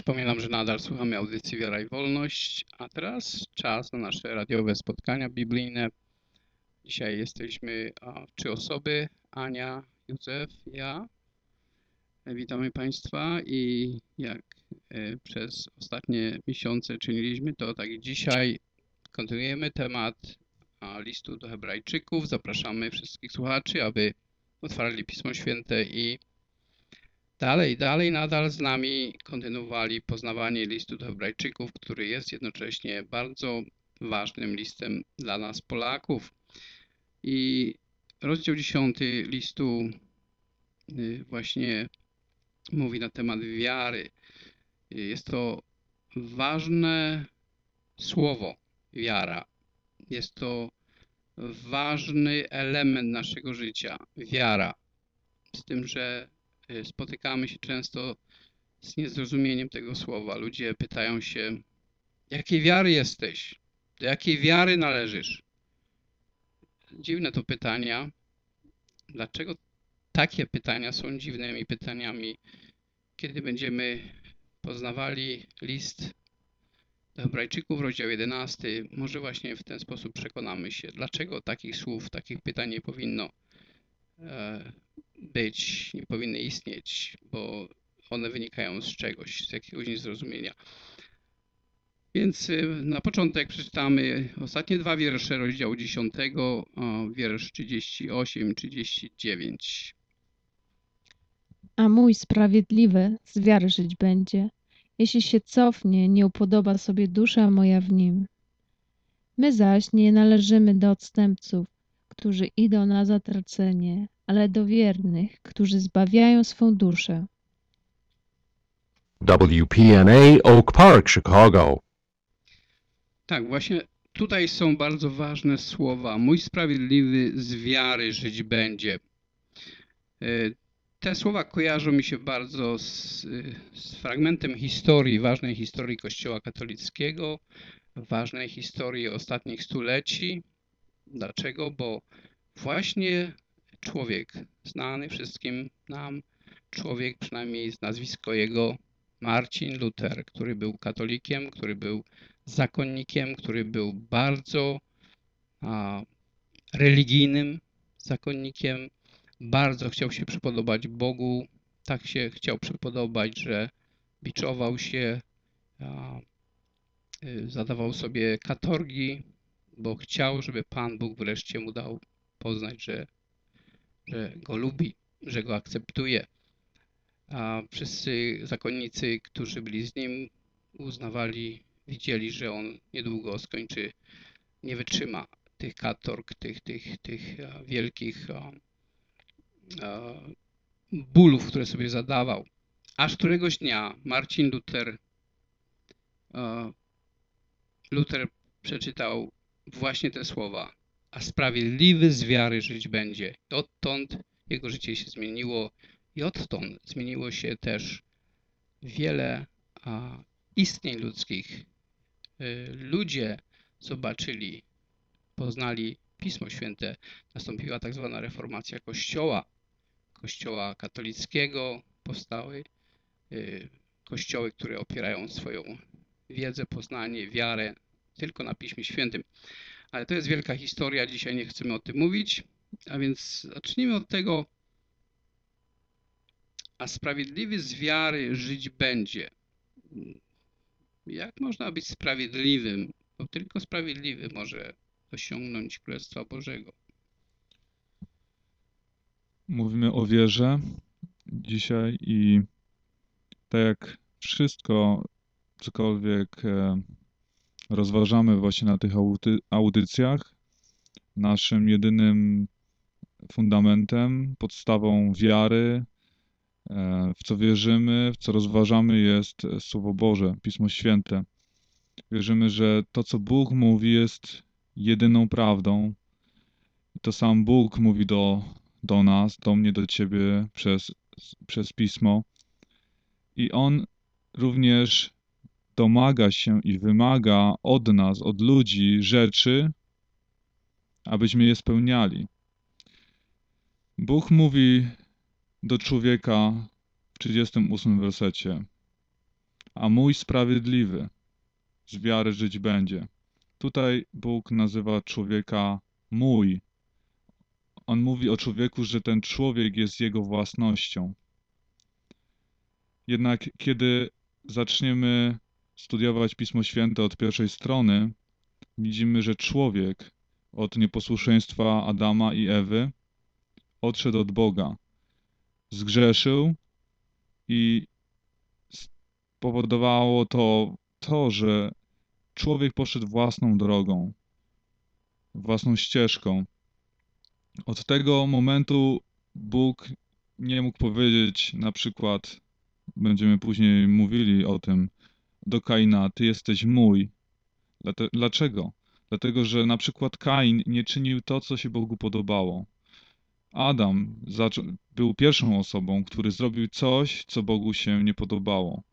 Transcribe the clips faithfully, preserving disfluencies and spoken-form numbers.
Przypominam, że nadal słuchamy audycji Wiara i Wolność, a teraz czas na nasze radiowe spotkania biblijne. Dzisiaj jesteśmy a, trzy osoby, Ania, Józef, ja. Witamy Państwa i jak e, przez ostatnie miesiące czyniliśmy, to tak i dzisiaj kontynuujemy temat a, listu do Hebrajczyków. Zapraszamy wszystkich słuchaczy, aby otwarli Pismo Święte i Dalej, dalej nadal z nami kontynuowali poznawanie listu do Hebrajczyków, który jest jednocześnie bardzo ważnym listem dla nas Polaków. I rozdział dziesiąty listu y, właśnie mówi na temat wiary. Jest to ważne słowo, wiara. Jest to ważny element naszego życia, wiara. Z tym, że y, spotykamy się często z niezrozumieniem tego słowa. Ludzie pytają się, jakiej wiary jesteś? Do jakiej wiary należysz? Dziwne to pytania. Dlaczego takie pytania są dziwnymi pytaniami? Kiedy będziemy poznawali list do Hebrajczyków, rozdział jedenasty, może właśnie w ten sposób przekonamy się, dlaczego takich słów, takich pytań nie powinno e, być, nie powinny istnieć, bo one wynikają z czegoś, z jakiegoś niezrozumienia. Więc na początek przeczytamy ostatnie dwa wiersze rozdziału dziesiątego, wiersz trzydziesty osiem trzydzieści dziewięć. A mój sprawiedliwy z wiary żyć będzie. Jeśli się cofnie, nie upodoba sobie dusza moja w nim. My zaś nie należymy do odstępców, którzy idą na zatracenie, ale do wiernych, którzy zbawiają swą duszę. W P N A Oak Park, Chicago. Tak, właśnie tutaj są bardzo ważne słowa. Mój sprawiedliwy z wiary żyć będzie. Te słowa kojarzą mi się bardzo z, z fragmentem historii, ważnej historii Kościoła katolickiego, ważnej historii ostatnich stuleci. Dlaczego? Bo właśnie człowiek znany wszystkim nam, człowiek przynajmniej z nazwisko jego Marcin Luther, który był katolikiem, który był zakonnikiem, który był bardzo a, religijnym zakonnikiem, bardzo chciał się przypodobać Bogu, tak się chciał przypodobać, że biczował się, a, y, zadawał sobie katorgi, bo chciał, żeby Pan Bóg wreszcie mu dał poznać, że, że go lubi, że go akceptuje. A wszyscy zakonnicy, którzy byli z nim, uznawali, widzieli, że on niedługo skończy, nie wytrzyma tych katorg, tych, tych, tych wielkich bólów, które sobie zadawał. Aż któregoś dnia Marcin Luther, Luther przeczytał właśnie te słowa. A sprawiedliwy z wiary żyć będzie. I odtąd jego życie się zmieniło i odtąd zmieniło się też wiele a, istnień ludzkich. Y, ludzie zobaczyli, poznali Pismo Święte. Nastąpiła tak zwana reformacja Kościoła. Kościoła katolickiego powstały y, kościoły, które opierają swoją wiedzę, poznanie, wiarę tylko na Piśmie Świętym. Ale to jest wielka historia, dzisiaj nie chcemy o tym mówić, a więc zacznijmy od tego, a sprawiedliwy z wiary żyć będzie. Jak można być sprawiedliwym? Bo tylko sprawiedliwy może osiągnąć Królestwa Bożego. Mówimy o wierze dzisiaj i tak jak wszystko, cokolwiek rozważamy właśnie na tych audy audycjach, naszym jedynym fundamentem, podstawą wiary, w co wierzymy, w co rozważamy, jest Słowo Boże, Pismo Święte. Wierzymy, że to, co Bóg mówi, jest jedyną prawdą. I to sam Bóg mówi do, do nas, do mnie, do ciebie przez, przez Pismo. I On również domaga się i wymaga od nas, od ludzi rzeczy, abyśmy je spełniali. Bóg mówi do człowieka w trzydziestym ósmym wersecie: a mój sprawiedliwy z wiary żyć będzie. Tutaj Bóg nazywa człowieka mój. On mówi o człowieku, że ten człowiek jest jego własnością. Jednak kiedy zaczniemy studiować Pismo Święte od pierwszej strony, widzimy, że człowiek od nieposłuszeństwa Adama i Ewy odszedł od Boga. Zgrzeszył i spowodowało to to, że człowiek poszedł własną drogą, własną ścieżką. Od tego momentu Bóg nie mógł powiedzieć, na przykład, będziemy później mówili o tym, do Kaina, ty jesteś mój. Dlate- Dlaczego? Dlatego, że na przykład Kain nie czynił to, co się Bogu podobało. Adam zaczą- był pierwszą osobą, który zrobił coś, co Bogu się nie podobało.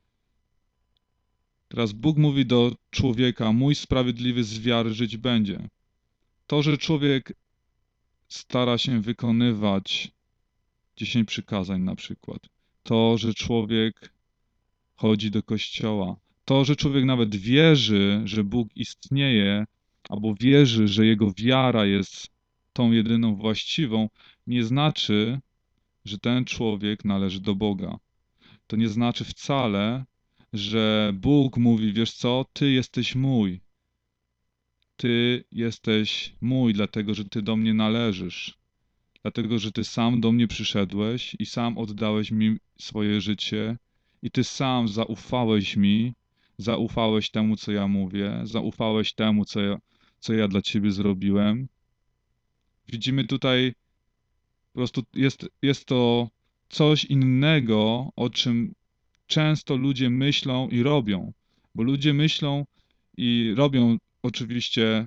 Teraz Bóg mówi do człowieka, mój sprawiedliwy z wiary żyć będzie. To, że człowiek stara się wykonywać dziesięć przykazań na przykład. To, że człowiek chodzi do kościoła. To, że człowiek nawet wierzy, że Bóg istnieje, albo wierzy, że jego wiara jest tą jedyną właściwą, nie znaczy, że ten człowiek należy do Boga. To nie znaczy wcale, że Bóg mówi, wiesz co, ty jesteś mój. Ty jesteś mój, dlatego że ty do mnie należysz. Dlatego, że ty sam do mnie przyszedłeś i sam oddałeś mi swoje życie i ty sam zaufałeś mi, zaufałeś temu, co ja mówię, zaufałeś temu, co ja, co ja dla ciebie zrobiłem. Widzimy tutaj, po prostu jest, jest to coś innego, o czym często ludzie myślą i robią. Bo ludzie myślą i robią oczywiście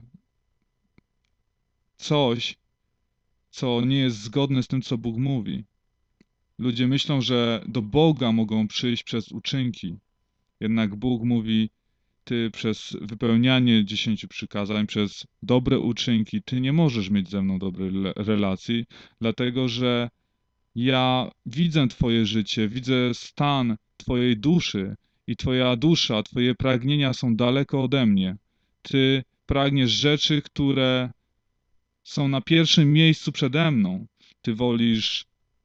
coś, co nie jest zgodne z tym, co Bóg mówi. Ludzie myślą, że do Boga mogą przyjść przez uczynki. Jednak Bóg mówi, ty przez wypełnianie dziesięciu przykazań, przez dobre uczynki, ty nie możesz mieć ze mną dobrej le- relacji, dlatego że ja widzę twoje życie, widzę stan twojej duszy i twoja dusza, twoje pragnienia są daleko ode mnie. Ty pragniesz rzeczy, które są na pierwszym miejscu przede mną. Ty wolisz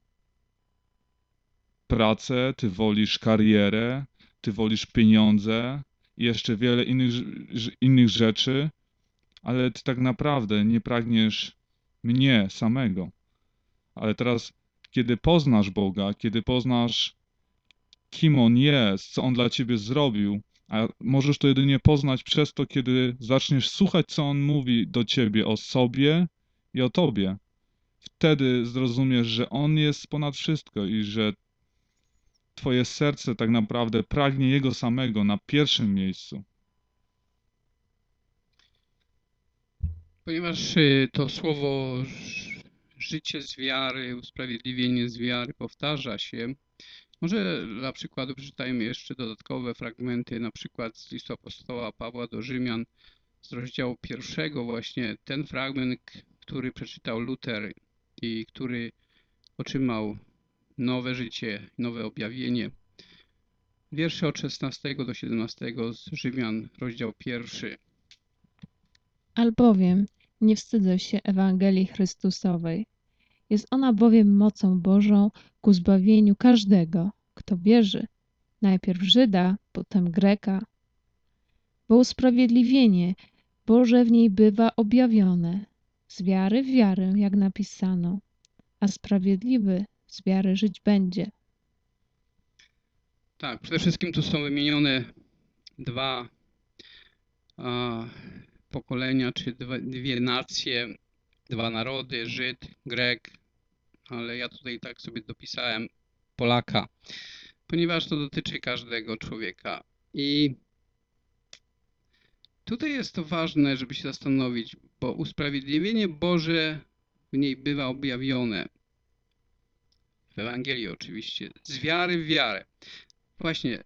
pracę, ty wolisz karierę, ty wolisz pieniądze i jeszcze wiele innych, rz- innych rzeczy, ale ty tak naprawdę nie pragniesz mnie samego. Ale teraz, kiedy poznasz Boga, kiedy poznasz, kim On jest, co On dla ciebie zrobił, a możesz to jedynie poznać przez to, kiedy zaczniesz słuchać, co On mówi do ciebie o sobie i o tobie. Wtedy zrozumiesz, że On jest ponad wszystko i że twoje serce tak naprawdę pragnie Jego samego na pierwszym miejscu. Ponieważ y, to słowo ż- życie z wiary, usprawiedliwienie z wiary powtarza się, może dla przykładu przeczytajmy jeszcze dodatkowe fragmenty, na przykład z listu apostoła Pawła do Rzymian z rozdziału pierwszego, właśnie ten fragment, k- który przeczytał Luter i który otrzymał nowe życie, nowe objawienie. Wiersze od szesnastego do siedemnastego z Rzymian, rozdział pierwszy. Albowiem nie wstydzę się Ewangelii Chrystusowej. Jest ona bowiem mocą Bożą ku zbawieniu każdego, kto wierzy, najpierw Żyda, potem Greka. Bo usprawiedliwienie Boże w niej bywa objawione, z wiary w wiarę, jak napisano, a sprawiedliwy z wiary żyć będzie. Tak, przede wszystkim tu są wymienione dwa a, pokolenia, czy dwa, dwie nacje, dwa narody, Żyd, Grek, ale ja tutaj tak sobie dopisałem Polaka, ponieważ to dotyczy każdego człowieka. I tutaj jest to ważne, żeby się zastanowić, bo usprawiedliwienie Boże w niej bywa objawione. W Ewangelii oczywiście, z wiary w wiarę. Właśnie,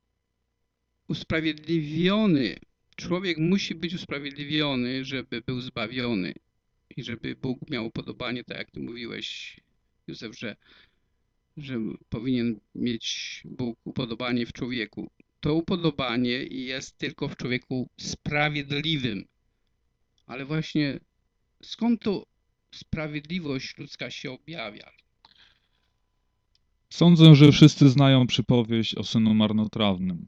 usprawiedliwiony, człowiek musi być usprawiedliwiony, żeby był zbawiony i żeby Bóg miał upodobanie, tak jak ty mówiłeś, Józef, że, że powinien mieć Bóg upodobanie w człowieku. to upodobanie jest tylko w człowieku sprawiedliwym. Ale właśnie skąd to sprawiedliwość ludzka się objawia? Sądzę, że wszyscy znają przypowieść o synu marnotrawnym.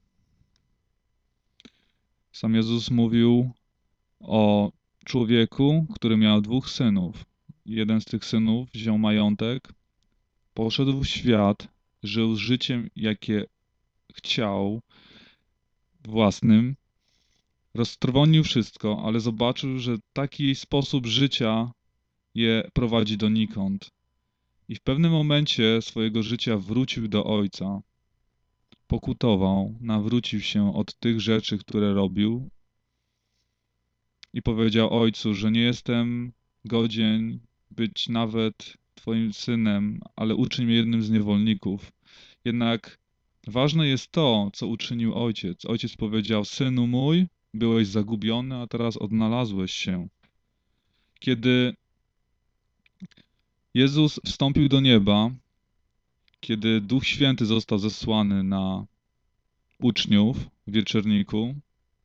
Sam Jezus mówił o człowieku, który miał dwóch synów. Jeden z tych synów wziął majątek, poszedł w świat, żył życiem, jakie chciał, własnym, roztrwonił wszystko, ale zobaczył, że taki sposób życia je prowadzi donikąd. I w pewnym momencie swojego życia wrócił do ojca, pokutował, nawrócił się od tych rzeczy, które robił i powiedział ojcu, że nie jestem godzien być nawet twoim synem, ale uczyń mnie jednym z niewolników. Jednak ważne jest to, co uczynił ojciec. Ojciec powiedział, synu mój, byłeś zagubiony, a teraz odnalazłeś się. Kiedy Jezus wstąpił do nieba, kiedy Duch Święty został zesłany na uczniów w wieczorniku,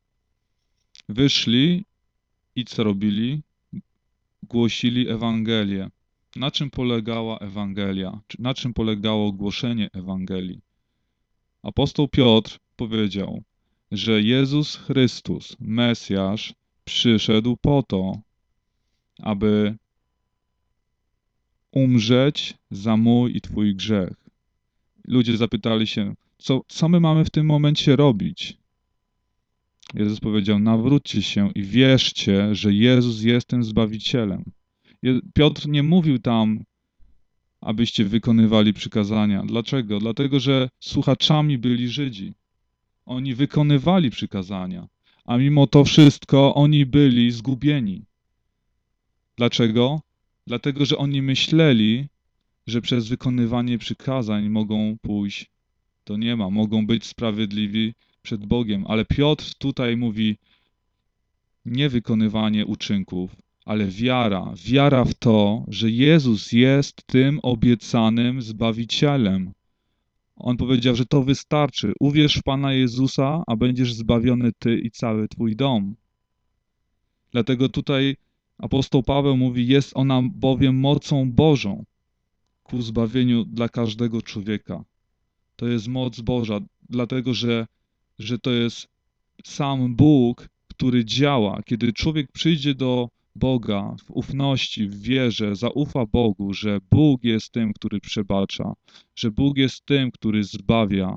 wyszli i co robili? Głosili Ewangelię. Na czym polegała Ewangelia? Na czym polegało głoszenie Ewangelii? Apostoł Piotr powiedział, że Jezus Chrystus, Mesjasz, przyszedł po to, aby umrzeć za mój i twój grzech. Ludzie zapytali się, co, co my mamy w tym momencie robić? Jezus powiedział, nawróćcie się i wierzcie, że Jezus jest tym Zbawicielem. Piotr nie mówił tam, abyście wykonywali przykazania. Dlaczego? Dlatego, że słuchaczami byli Żydzi. Oni wykonywali przykazania, a mimo to wszystko oni byli zgubieni. Dlaczego? Dlatego, że oni myśleli, że przez wykonywanie przykazań mogą pójść do nieba, mogą być sprawiedliwi przed Bogiem. Ale Piotr tutaj mówi nie wykonywanie uczynków, ale wiara. Wiara w to, że Jezus jest tym obiecanym Zbawicielem. On powiedział, że to wystarczy. Uwierz w Pana Jezusa, a będziesz zbawiony ty i cały twój dom. Dlatego tutaj apostoł Paweł mówi, jest ona bowiem mocą Bożą ku zbawieniu dla każdego człowieka. To jest moc Boża, dlatego że, że to jest sam Bóg, który działa. Kiedy człowiek przyjdzie do Boga w ufności, w wierze, zaufa Bogu, że Bóg jest tym, który przebacza, że Bóg jest tym, który zbawia,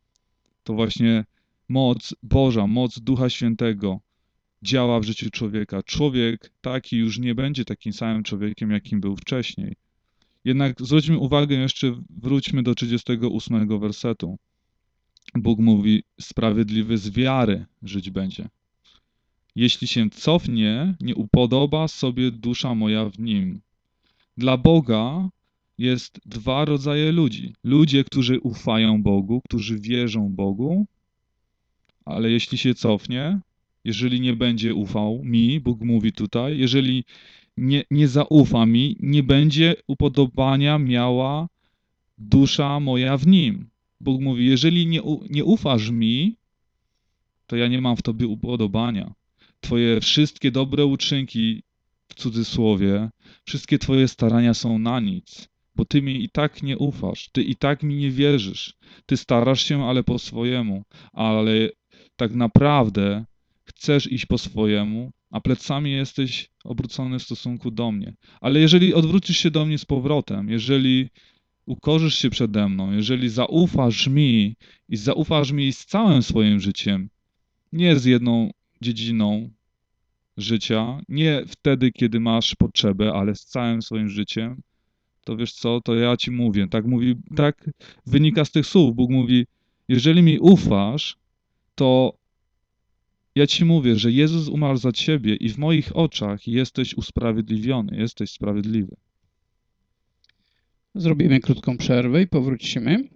to właśnie moc Boża, moc Ducha Świętego działa w życiu człowieka. Człowiek taki już nie będzie takim samym człowiekiem, jakim był wcześniej. Jednak zwróćmy uwagę jeszcze, wróćmy do trzydziestego ósmego wersetu. Bóg mówi, sprawiedliwy z wiary żyć będzie. Jeśli się cofnie, nie upodoba sobie dusza moja w nim. Dla Boga jest dwa rodzaje ludzi. Ludzie, którzy ufają Bogu, którzy wierzą Bogu, ale jeśli się cofnie, jeżeli nie będzie ufał mi, Bóg mówi tutaj, jeżeli nie, nie zaufa mi, nie będzie upodobania miała dusza moja w nim. Bóg mówi, jeżeli nie, nie ufasz mi, to ja nie mam w tobie upodobania. Twoje wszystkie dobre uczynki, w cudzysłowie, wszystkie twoje starania są na nic, bo ty mi i tak nie ufasz, ty i tak mi nie wierzysz. Ty starasz się, ale po swojemu, ale tak naprawdę chcesz iść po swojemu, a plecami jesteś obrócony w stosunku do mnie. Ale jeżeli odwrócisz się do mnie z powrotem, jeżeli ukorzysz się przede mną, jeżeli zaufasz mi i zaufasz mi z całym swoim życiem, nie z jedną dziedziną życia, nie wtedy, kiedy masz potrzebę, ale z całym swoim życiem, to wiesz co, to ja ci mówię, tak mówi, tak wynika z tych słów. Bóg mówi, jeżeli mi ufasz, to ja ci mówię, że Jezus umarł za ciebie i w moich oczach jesteś usprawiedliwiony, jesteś sprawiedliwy. Zrobimy krótką przerwę i powrócimy.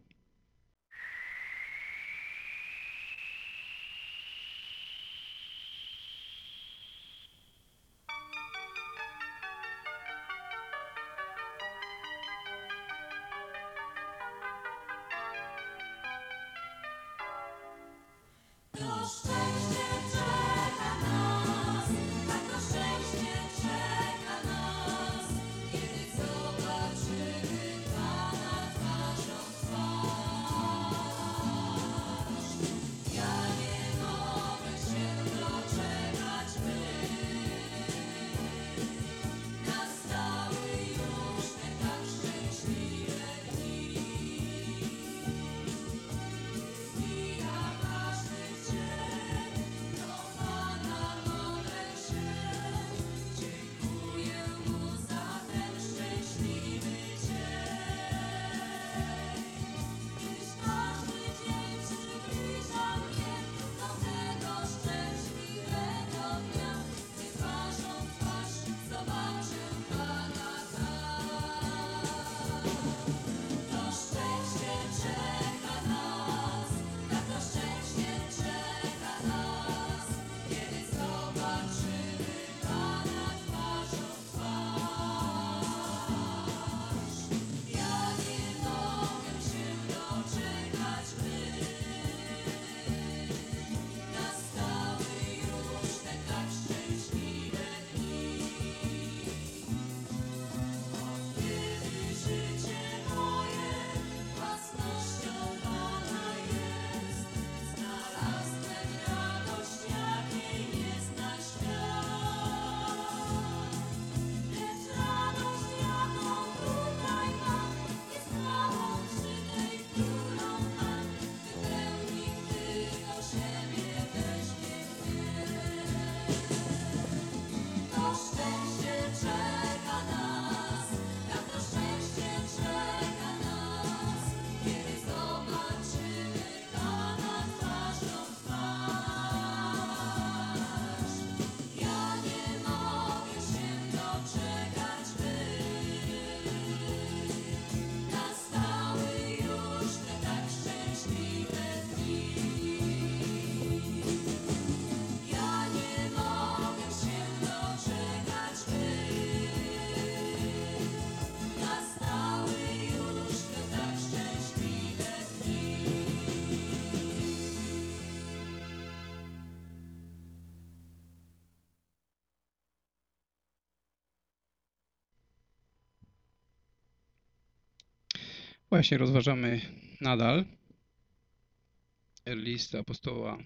Właśnie rozważamy nadal list apostoła.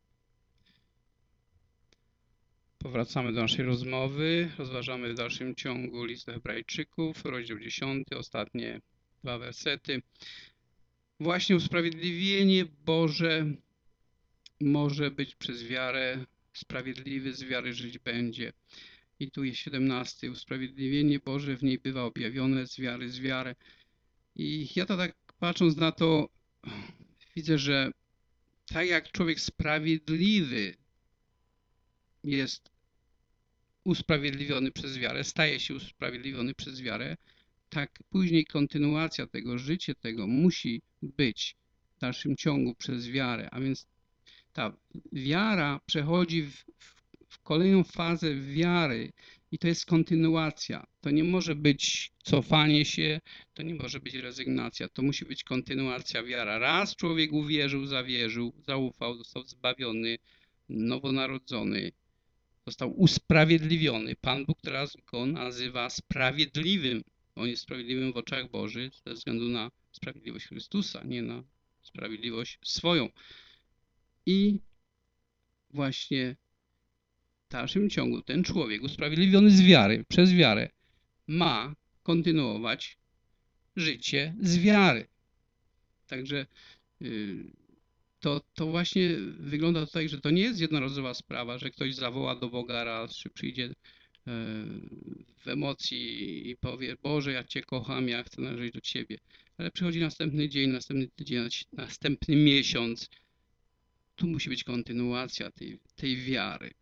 Powracamy do naszej rozmowy, rozważamy w dalszym ciągu list do Hebrajczyków, rozdział dziesiąty, ostatnie dwa wersety. Właśnie usprawiedliwienie Boże może być przez wiarę, sprawiedliwy z wiary żyć będzie. I tu jest siedemnasty. Usprawiedliwienie Boże w niej bywa objawione z wiary z wiarę. I ja to tak patrząc na to, widzę, że tak jak człowiek sprawiedliwy jest usprawiedliwiony przez wiarę, staje się usprawiedliwiony przez wiarę, tak później kontynuacja tego, życie tego musi być w dalszym ciągu przez wiarę. A więc ta wiara przechodzi w, w, w kolejną fazę wiary i to jest kontynuacja. To nie może być cofanie się, to nie może być rezygnacja, to musi być kontynuacja wiara. Raz człowiek uwierzył, zawierzył, zaufał, został zbawiony, nowonarodzony, został usprawiedliwiony. Pan Bóg teraz go nazywa sprawiedliwym. On jest sprawiedliwym w oczach Bożych ze względu na sprawiedliwość Chrystusa, nie na sprawiedliwość swoją. I właśnie w dalszym ciągu ten człowiek usprawiedliwiony z wiary, przez wiarę, ma kontynuować życie z wiary. Także yy, to, to właśnie wygląda tutaj, że to nie jest jednorazowa sprawa, że ktoś zawoła do Boga raz, czy przyjdzie yy, w emocji i powie: Boże, ja Cię kocham, ja chcę należeć do Ciebie. Ale przychodzi następny dzień, następny tydzień, następny miesiąc. Tu musi być kontynuacja tej, tej wiary.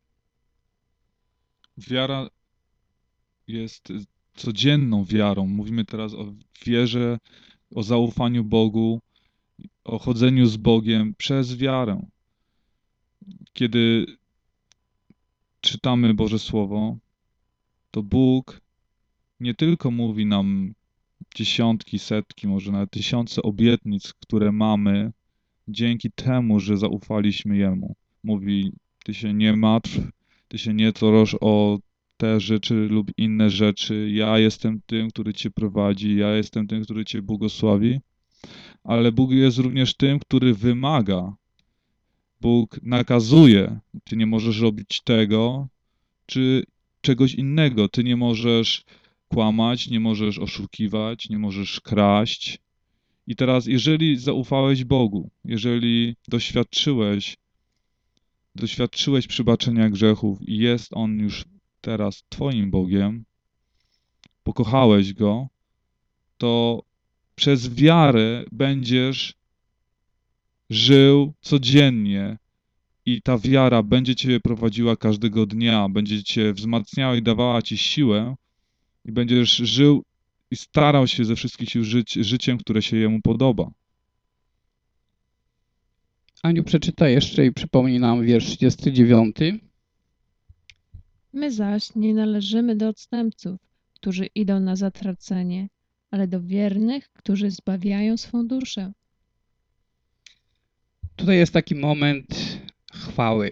Wiara jest codzienną wiarą. Mówimy teraz o wierze, o zaufaniu Bogu, o chodzeniu z Bogiem przez wiarę. Kiedy czytamy Boże Słowo, to Bóg nie tylko mówi nam dziesiątki, setki, może nawet tysiące obietnic, które mamy dzięki temu, że zaufaliśmy Jemu. mówi, ty się nie martw, ty się nie trosz o te rzeczy lub inne rzeczy. Ja jestem tym, który cię prowadzi, ja jestem tym, który cię błogosławi. Ale Bóg jest również tym, który wymaga. Bóg nakazuje. Ty nie możesz robić tego, czy czegoś innego. Ty nie możesz kłamać, nie możesz oszukiwać, nie możesz kraść. I teraz, jeżeli zaufałeś Bogu, jeżeli doświadczyłeś, doświadczyłeś przebaczenia grzechów i jest On już teraz Twoim Bogiem, pokochałeś Go, to przez wiarę będziesz żył codziennie i ta wiara będzie Cię prowadziła każdego dnia, będzie Cię wzmacniała i dawała Ci siłę i będziesz żył i starał się ze wszystkich sił żyć życiem, które się Jemu podoba. Aniu, przeczytaj jeszcze i przypomnij nam wiersz trzydziesty dziewiąty. My zaś nie należymy do odstępców, którzy idą na zatracenie, ale do wiernych, którzy zbawiają swą duszę. Tutaj jest taki moment chwały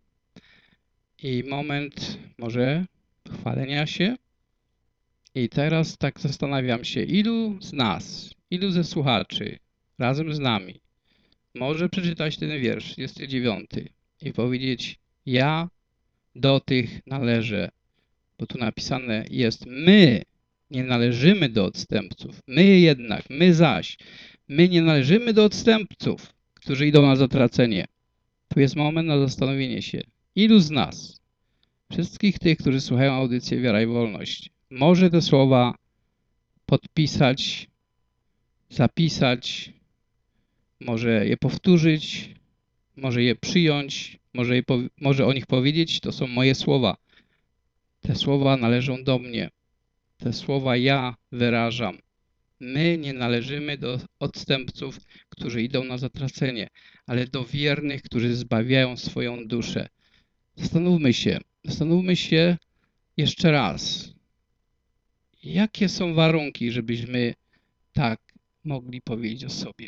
i moment może chwalenia się. I teraz tak zastanawiam się, ilu z nas, ilu ze słuchaczy razem z nami może przeczytać ten wiersz trzydziesty dziewiąty i powiedzieć: ja do tych należę, bo tu napisane jest: my nie należymy do odstępców, my jednak, my zaś, my nie należymy do odstępców, którzy idą na zatracenie. Tu jest moment na zastanowienie się, ilu z nas, wszystkich tych, którzy słuchają audycji Wiara i Wolność, może te słowa podpisać, zapisać, może je powtórzyć, może je przyjąć, może, je może o nich powiedzieć: to są moje słowa. Te słowa należą do mnie. Te słowa ja wyrażam. My nie należymy do odstępców, którzy idą na zatracenie, ale do wiernych, którzy zbawiają swoją duszę. Zastanówmy się, zastanówmy się jeszcze raz. Jakie są warunki, żebyśmy tak mogli powiedzieć o sobie?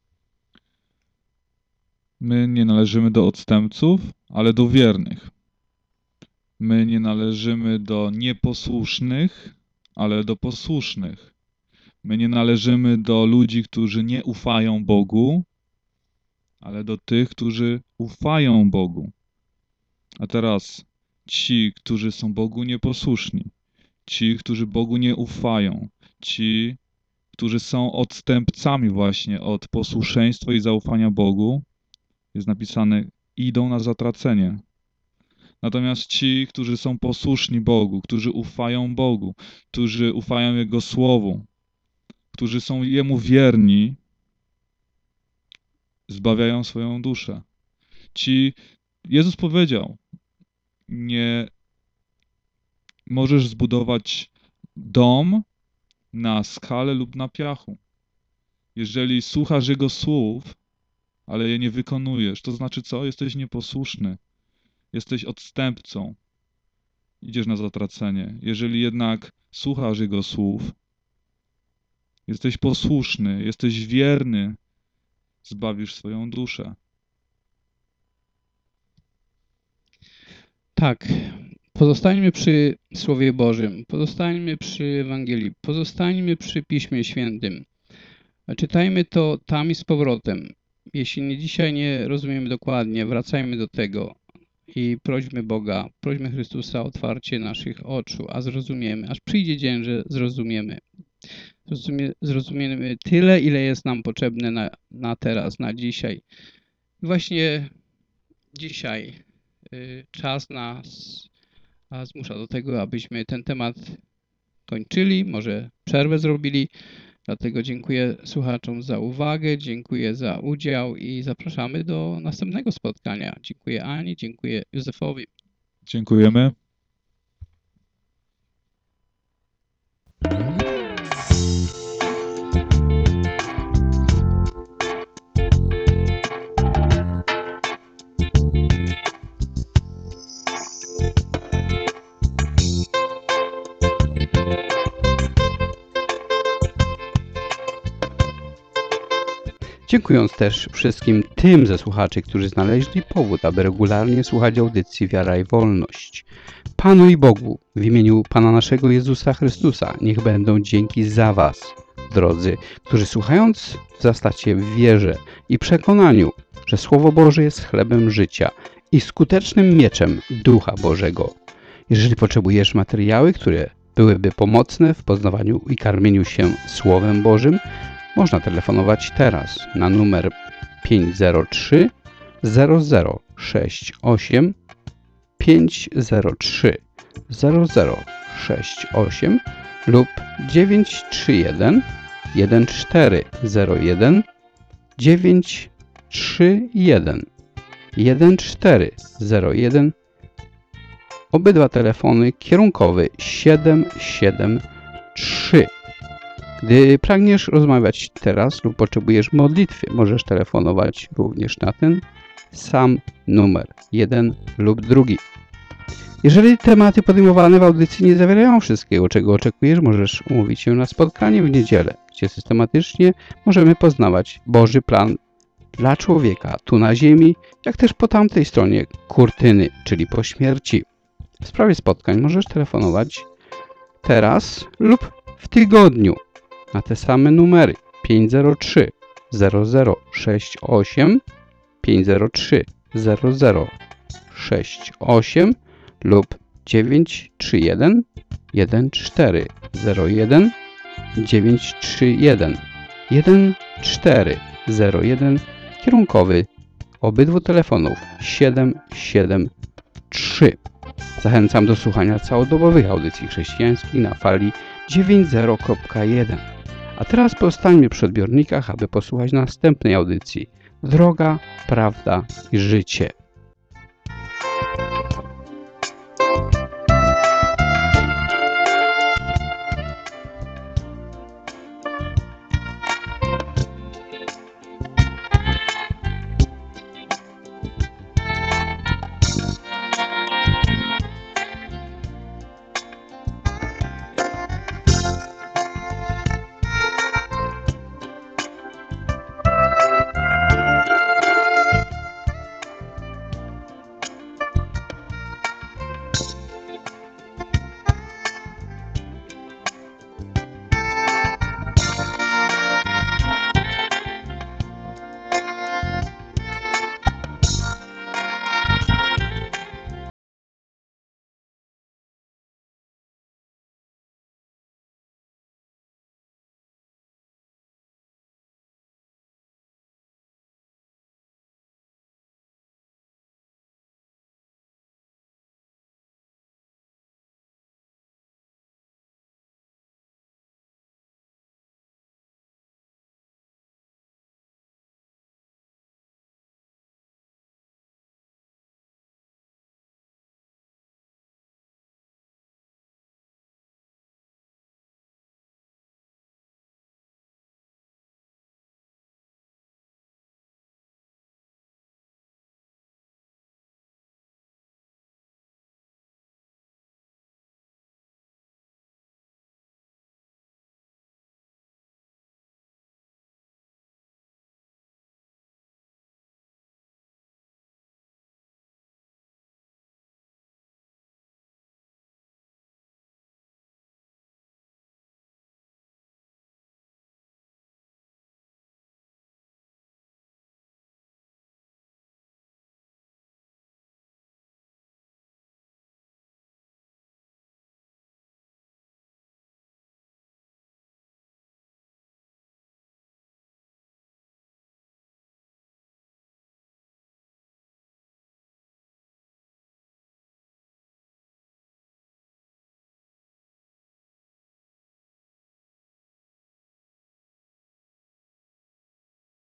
My nie należymy do odstępców, ale do wiernych. My nie należymy do nieposłusznych, ale do posłusznych. My nie należymy do ludzi, którzy nie ufają Bogu, ale do tych, którzy ufają Bogu. A teraz ci, którzy są Bogu nieposłuszni, ci, którzy Bogu nie ufają, ci, którzy są odstępcami właśnie od posłuszeństwa i zaufania Bogu, jest napisane, idą na zatracenie. Natomiast ci, którzy są posłuszni Bogu, którzy ufają Bogu, którzy ufają Jego Słowu, którzy są Jemu wierni, zbawiają swoją duszę. Ci, Jezus powiedział, nie możesz zbudować dom na skale lub na piachu. Jeżeli słuchasz Jego słów, ale je nie wykonujesz, to znaczy co? Jesteś nieposłuszny. Jesteś odstępcą. Idziesz na zatracenie. Jeżeli jednak słuchasz Jego słów, jesteś posłuszny, jesteś wierny, zbawisz swoją duszę. Tak, pozostańmy przy Słowie Bożym, pozostańmy przy Ewangelii, pozostańmy przy Piśmie Świętym. Czytajmy to tam i z powrotem. Jeśli nie dzisiaj nie rozumiemy dokładnie, wracajmy do tego i prośmy Boga, prośmy Chrystusa o otwarcie naszych oczu, a zrozumiemy, aż przyjdzie dzień, że zrozumiemy. Zrozumie, zrozumiemy tyle, ile jest nam potrzebne na, na teraz, na dzisiaj. I właśnie dzisiaj y, czas nas a zmusza do tego, abyśmy ten temat kończyli, może przerwę zrobili. Dlatego dziękuję słuchaczom za uwagę, dziękuję za udział i zapraszamy do następnego spotkania. Dziękuję Ani, dziękuję Józefowi. Dziękujemy. Dziękując też wszystkim tym ze słuchaczy, którzy znaleźli powód, aby regularnie słuchać audycji Wiara i Wolność. Panu i Bogu, w imieniu Pana naszego Jezusa Chrystusa, niech będą dzięki za Was, drodzy, którzy słuchając wzrastacie w wierze i przekonaniu, że Słowo Boże jest chlebem życia i skutecznym mieczem Ducha Bożego. Jeżeli potrzebujesz materiały, które byłyby pomocne w poznawaniu i karmieniu się Słowem Bożym, można telefonować teraz na numer pięć zero trzy zero zero sześć osiem pięć zero trzy zero zero sześć osiem lub dziewięć trzy jeden jeden cztery zero jeden dziewięć trzy jeden jeden cztery zero jeden. Obydwa telefony kierunkowy siedem siedem trzy. Gdy pragniesz rozmawiać teraz lub potrzebujesz modlitwy, możesz telefonować również na ten sam numer, jeden lub drugi. Jeżeli tematy podejmowane w audycji nie zawierają wszystkiego, czego oczekujesz, możesz umówić się na spotkanie w niedzielę, gdzie systematycznie możemy poznawać Boży plan dla człowieka tu na ziemi, jak też po tamtej stronie kurtyny, czyli po śmierci. W sprawie spotkań możesz telefonować teraz lub w tygodniu na te same numery pięć zero trzy zero zero sześć osiem pięć zero trzy zero zero sześć osiem lub dziewięć trzy jeden jeden cztery zero jeden dziewięć trzy jeden jeden cztery zero jeden, kierunkowy obydwu telefonów siedem siedem trzy. Zachęcam do słuchania całodobowych audycji chrześcijańskich na fali dziewięćdziesiąt zero jeden. A teraz pozostańmy przy odbiornikach, aby posłuchać następnej audycji Droga, Prawda i Życie.